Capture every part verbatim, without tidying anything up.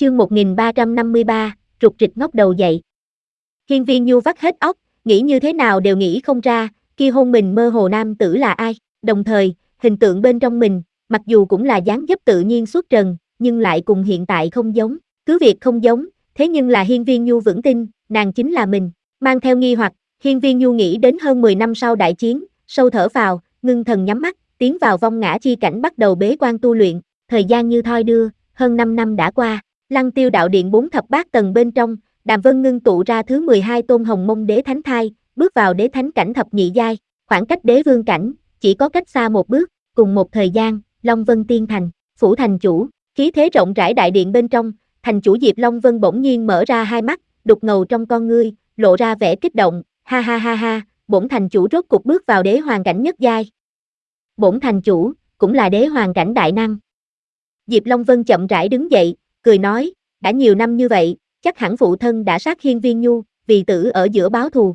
Chương một nghìn ba trăm năm mươi ba, trục trịch ngóc đầu dậy. Hiên Viên Nhu vắt hết óc, nghĩ như thế nào đều nghĩ không ra, kia hôn mình mơ hồ nam tử là ai, đồng thời, hình tượng bên trong mình, mặc dù cũng là dáng dấp tự nhiên xuất trần, nhưng lại cùng hiện tại không giống, cứ việc không giống, thế nhưng là Hiên Viên Nhu vững tin, nàng chính là mình, mang theo nghi hoặc, Hiên Viên Nhu nghĩ đến hơn mười năm sau đại chiến, sâu thở phào, ngưng thần nhắm mắt, tiến vào vong ngã chi cảnh bắt đầu bế quan tu luyện, thời gian như thoi đưa, hơn năm năm đã qua. Lăng Tiêu đạo điện bốn thập bát tầng bên trong, Đàm Vân ngưng tụ ra thứ mười hai tôn hồng mông đế thánh thai, bước vào đế thánh cảnh thập nhị giai, khoảng cách đế vương cảnh, chỉ có cách xa một bước, cùng một thời gian, Long Vân Tiên Thành, phủ thành chủ, khí thế rộng rãi đại điện bên trong, thành chủ Diệp Long Vân bỗng nhiên mở ra hai mắt, đục ngầu trong con ngươi, lộ ra vẻ kích động, ha ha ha ha, bổn thành chủ rốt cục bước vào đế hoàng cảnh nhất giai. Bổn thành chủ, cũng là đế hoàng cảnh đại năng. Diệp Long Vân chậm rãi đứng dậy, cười nói, đã nhiều năm như vậy, chắc hẳn phụ thân đã sát Hiên Viên Nhu, vì tử ở giữa báo thù.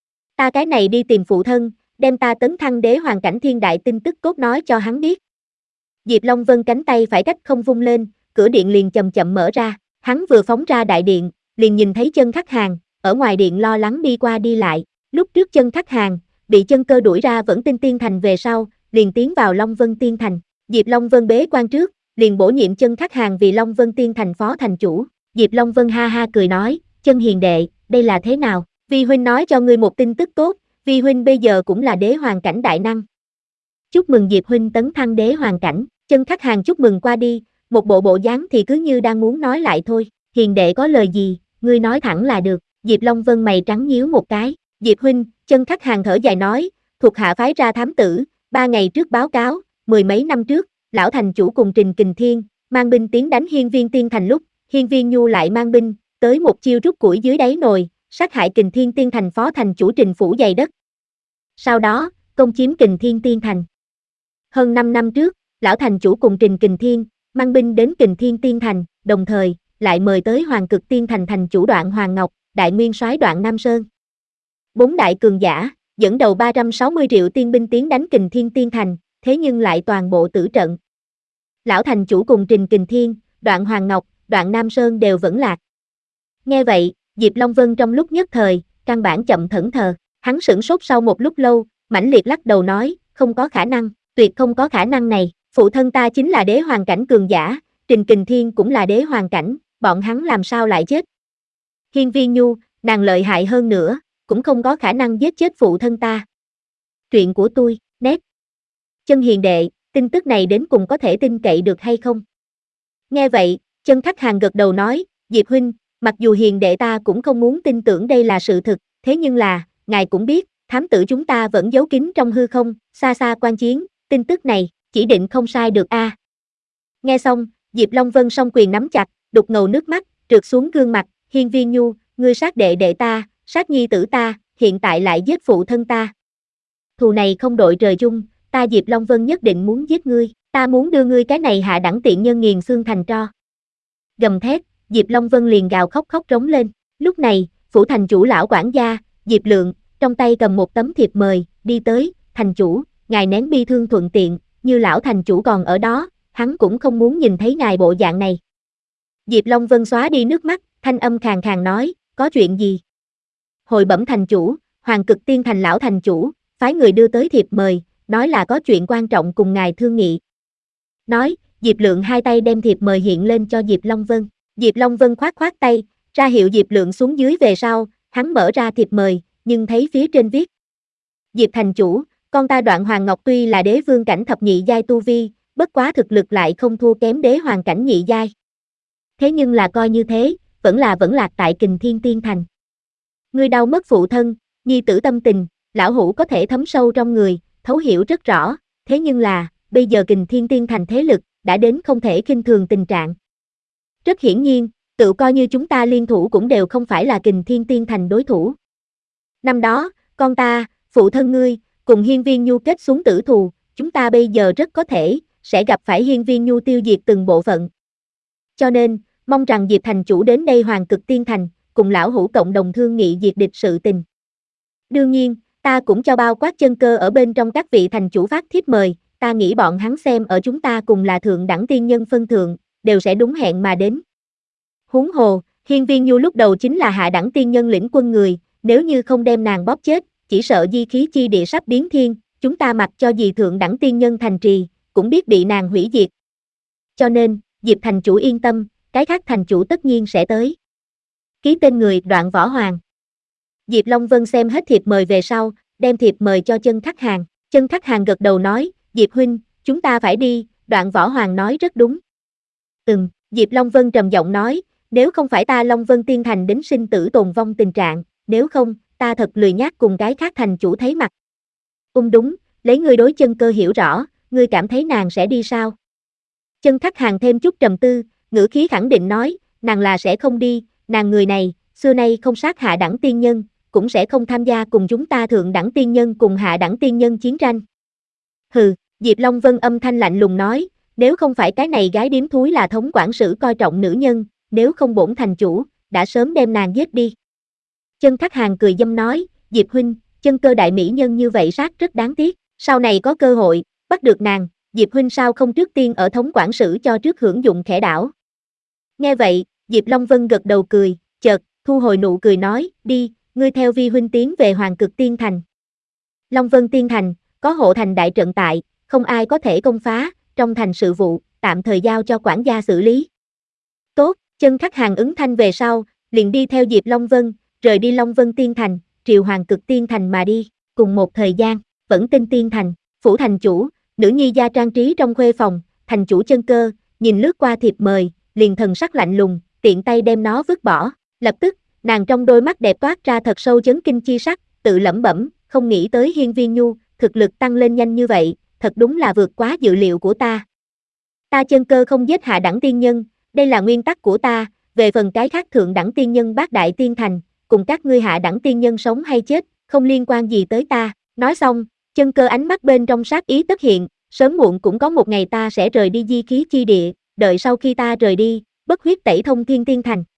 Ta cái này đi tìm phụ thân, đem ta tấn thăng đế hoàng cảnh thiên đại tin tức cốt nói cho hắn biết. Diệp Long Vân cánh tay phải cách không vung lên, cửa điện liền chậm chậm mở ra, hắn vừa phóng ra đại điện, liền nhìn thấy Chân Khắc Hàng, ở ngoài điện lo lắng đi qua đi lại, lúc trước Chân Khắc Hàng, bị Chân Cơ đuổi ra Vẫn Tinh Tiên Thành về sau, liền tiến vào Long Vân Tiên Thành, Diệp Long Vân bế quan trước, liền bổ nhiệm Chân Khắc Hàng vì Long Vân Tiên Thành phó thành chủ. Diệp Long Vân ha ha cười nói, Chân hiền đệ, đây là thế nào? Vi huynh nói cho ngươi một tin tức tốt, Vi huynh bây giờ cũng là đế hoàng cảnh đại năng. Chúc mừng Diệp huynh tấn thăng đế hoàng cảnh. Chân Khắc Hàng chúc mừng qua đi, một bộ bộ dáng thì cứ như đang muốn nói lại thôi. Hiền đệ có lời gì, ngươi nói thẳng là được. Diệp Long Vân mày trắng nhíu một cái. Diệp huynh, Chân Khắc Hàng thở dài nói, thuộc hạ phái ra thám tử, ba ngày trước báo cáo, mười mấy năm trước, lão thành chủ cùng Trình Kình Thiên, mang binh tiến đánh Hiên Viên Tiên Thành lúc, Hiên Viên Nhu lại mang binh, tới một chiêu rút củi dưới đáy nồi, sát hại Kình Thiên Tiên Thành phó thành chủ Trình phủ dày đất. Sau đó, công chiếm Kình Thiên Tiên Thành. Hơn năm năm trước, lão thành chủ cùng Trình Kình Thiên, mang binh đến Kình Thiên Tiên Thành, đồng thời, lại mời tới Hoàng Cực Tiên Thành thành chủ Đoạn Hoàng Ngọc, đại nguyên soái Đoạn Nam Sơn. Bốn đại cường giả, dẫn đầu ba trăm sáu mươi triệu tiên binh tiến đánh Kình Thiên Tiên Thành, thế nhưng lại toàn bộ tử trận. Lão thành chủ cùng Trình Kình Thiên, Đoạn Hoàng Ngọc, Đoạn Nam Sơn đều vẫn lạc. Nghe vậy, Diệp Long Vân trong lúc nhất thời, căn bản chậm thẫn thờ, hắn sửng sốt sau một lúc lâu, mãnh liệt lắc đầu nói, không có khả năng, tuyệt không có khả năng này, phụ thân ta chính là đế hoàng cảnh cường giả, Trình Kình Thiên cũng là đế hoàng cảnh, bọn hắn làm sao lại chết? Hiên Viên Nhu, nàng lợi hại hơn nữa, cũng không có khả năng giết chết phụ thân ta. Chuyện của tôi, nét. Chân hiền đệ, tin tức này đến cùng có thể tin cậy được hay không? Nghe vậy, Chân Khắc Hàng gật đầu nói, Diệp huynh, mặc dù hiền đệ ta cũng không muốn tin tưởng đây là sự thực, thế nhưng là, ngài cũng biết, thám tử chúng ta vẫn giấu kín trong hư không, xa xa quan chiến, tin tức này, chỉ định không sai được a. À. Nghe xong, Diệp Long Vân song quyền nắm chặt, đục ngầu nước mắt, trượt xuống gương mặt, Hiên Viên Nhu, ngươi sát đệ đệ ta, sát nhi tử ta, hiện tại lại giết phụ thân ta. Thù này không đội trời chung, ta Diệp Long Vân nhất định muốn giết ngươi, ta muốn đưa ngươi cái này hạ đẳng tiện nhân nghiền xương thành tro. Gầm thét, Diệp Long Vân liền gào khóc khóc trống lên, lúc này, phủ thành chủ lão quản gia, Diệp Lượng, trong tay cầm một tấm thiệp mời, đi tới, thành chủ, ngài nén bi thương thuận tiện, như lão thành chủ còn ở đó, hắn cũng không muốn nhìn thấy ngài bộ dạng này. Diệp Long Vân xóa đi nước mắt, thanh âm khàn khàn nói, có chuyện gì? Hồi bẩm thành chủ, Hoàng Cực Tiên Thành lão thành chủ, phái người đưa tới thiệp mời, nói là có chuyện quan trọng cùng ngài thương nghị. Nói, Diệp Lượng hai tay đem thiệp mời hiện lên cho Diệp Long Vân. Diệp Long Vân khoát khoát tay, ra hiệu Diệp Lượng xuống dưới về sau, hắn mở ra thiệp mời, nhưng thấy phía trên viết. Diệp thành chủ, con ta Đoạn Hoàng Ngọc tuy là đế vương cảnh thập nhị giai tu vi, bất quá thực lực lại không thua kém đế hoàng cảnh nhị giai. Thế nhưng là coi như thế, vẫn là vẫn lạc tại Kình Thiên Tiên Thành. Ngươi đau mất phụ thân, nhi tử tâm tình, lão hủ có thể thấm sâu trong người, thấu hiểu rất rõ, thế nhưng là, bây giờ Kình Thiên Tiên Thành thế lực, đã đến không thể khinh thường tình trạng. Rất hiển nhiên, tự coi như chúng ta liên thủ cũng đều không phải là Kình Thiên Tiên Thành đối thủ. Năm đó, con ta, phụ thân ngươi, cùng Hiên Viên Nhu kết xuống tử thù, chúng ta bây giờ rất có thể, sẽ gặp phải Hiên Viên Nhu tiêu diệt từng bộ phận. Cho nên, mong rằng Diệp thành chủ đến đây Hoàng Cực Tiên Thành, cùng lão hủ cộng đồng thương nghị diệt địch sự tình. Đương nhiên, ta cũng cho bao quát Chân Cơ ở bên trong các vị thành chủ phát thiếp mời, ta nghĩ bọn hắn xem ở chúng ta cùng là thượng đẳng tiên nhân phân thượng, đều sẽ đúng hẹn mà đến. Huống hồ, Hiên Viên Nhu lúc đầu chính là hạ đẳng tiên nhân lĩnh quân người, nếu như không đem nàng bóp chết, chỉ sợ di khí chi địa sắp biến thiên, chúng ta mặc cho gì thượng đẳng tiên nhân thành trì, cũng biết bị nàng hủy diệt. Cho nên, Diệp thành chủ yên tâm, cái khác thành chủ tất nhiên sẽ tới. Ký tên người Đoạn Võ Hoàng. Diệp Long Vân xem hết thiệp mời về sau, đem thiệp mời cho Chân Khắc Hàng. Chân Khắc Hàng gật đầu nói, Diệp huynh, chúng ta phải đi, Đoạn Võ Hoàng nói rất đúng. Ừm, Diệp Long Vân trầm giọng nói, nếu không phải ta Long Vân Tiên Thành đến sinh tử tồn vong tình trạng, nếu không, ta thật lười nhác cùng cái khác thành chủ thấy mặt. Ung đúng, lấy ngươi đối Chân Cơ hiểu rõ, ngươi cảm thấy nàng sẽ đi sao? Chân Khắc Hàng thêm chút trầm tư, ngữ khí khẳng định nói, nàng là sẽ không đi, nàng người này, xưa nay không sát hạ đẳng tiên nhân, cũng sẽ không tham gia cùng chúng ta thượng đẳng tiên nhân cùng hạ đẳng tiên nhân chiến tranh. Hừ, Diệp Long Vân âm thanh lạnh lùng nói, nếu không phải cái này gái điếm thúi là thống quản sử coi trọng nữ nhân, nếu không bổn thành chủ, đã sớm đem nàng giết đi. Chân Khắc Hàng cười dâm nói, Diệp huynh, Chân Cơ đại mỹ nhân như vậy sát rất đáng tiếc, sau này có cơ hội, bắt được nàng, Diệp huynh sao không trước tiên ở thống quản sử cho trước hưởng dụng khẽ đảo. Nghe vậy, Diệp Long Vân gật đầu cười, chợt, thu hồi nụ cười nói, đi, ngươi theo vi huynh tiến về Hoàng Cực Tiên Thành. Long Vân Tiên Thành, có hộ thành đại trận tại, không ai có thể công phá, trong thành sự vụ, tạm thời giao cho quản gia xử lý. Tốt, Chân Khắc Hàng ứng thanh về sau, liền đi theo Diệp Long Vân, rời đi Long Vân Tiên Thành, triều Hoàng Cực Tiên Thành mà đi, cùng một thời gian, Vẫn Tinh Tiên Thành, phủ thành chủ, nữ nhi gia trang trí trong khuê phòng, thành chủ Chân Cơ, nhìn lướt qua thiệp mời, liền thần sắc lạnh lùng, tiện tay đem nó vứt bỏ, lập tức, nàng trong đôi mắt đẹp toát ra thật sâu chấn kinh chi sắc, tự lẩm bẩm, không nghĩ tới Hiên Viên Nhu, thực lực tăng lên nhanh như vậy, thật đúng là vượt quá dự liệu của ta. Ta Chân Cơ không giết hạ đẳng tiên nhân, đây là nguyên tắc của ta, về phần cái khác thượng đẳng tiên nhân bát đại tiên thành, cùng các ngươi hạ đẳng tiên nhân sống hay chết, không liên quan gì tới ta. Nói xong, Chân Cơ ánh mắt bên trong sát ý tất hiện, sớm muộn cũng có một ngày ta sẽ rời đi di khí chi địa, đợi sau khi ta rời đi, bất huyết tẩy thông thiên tiên thành.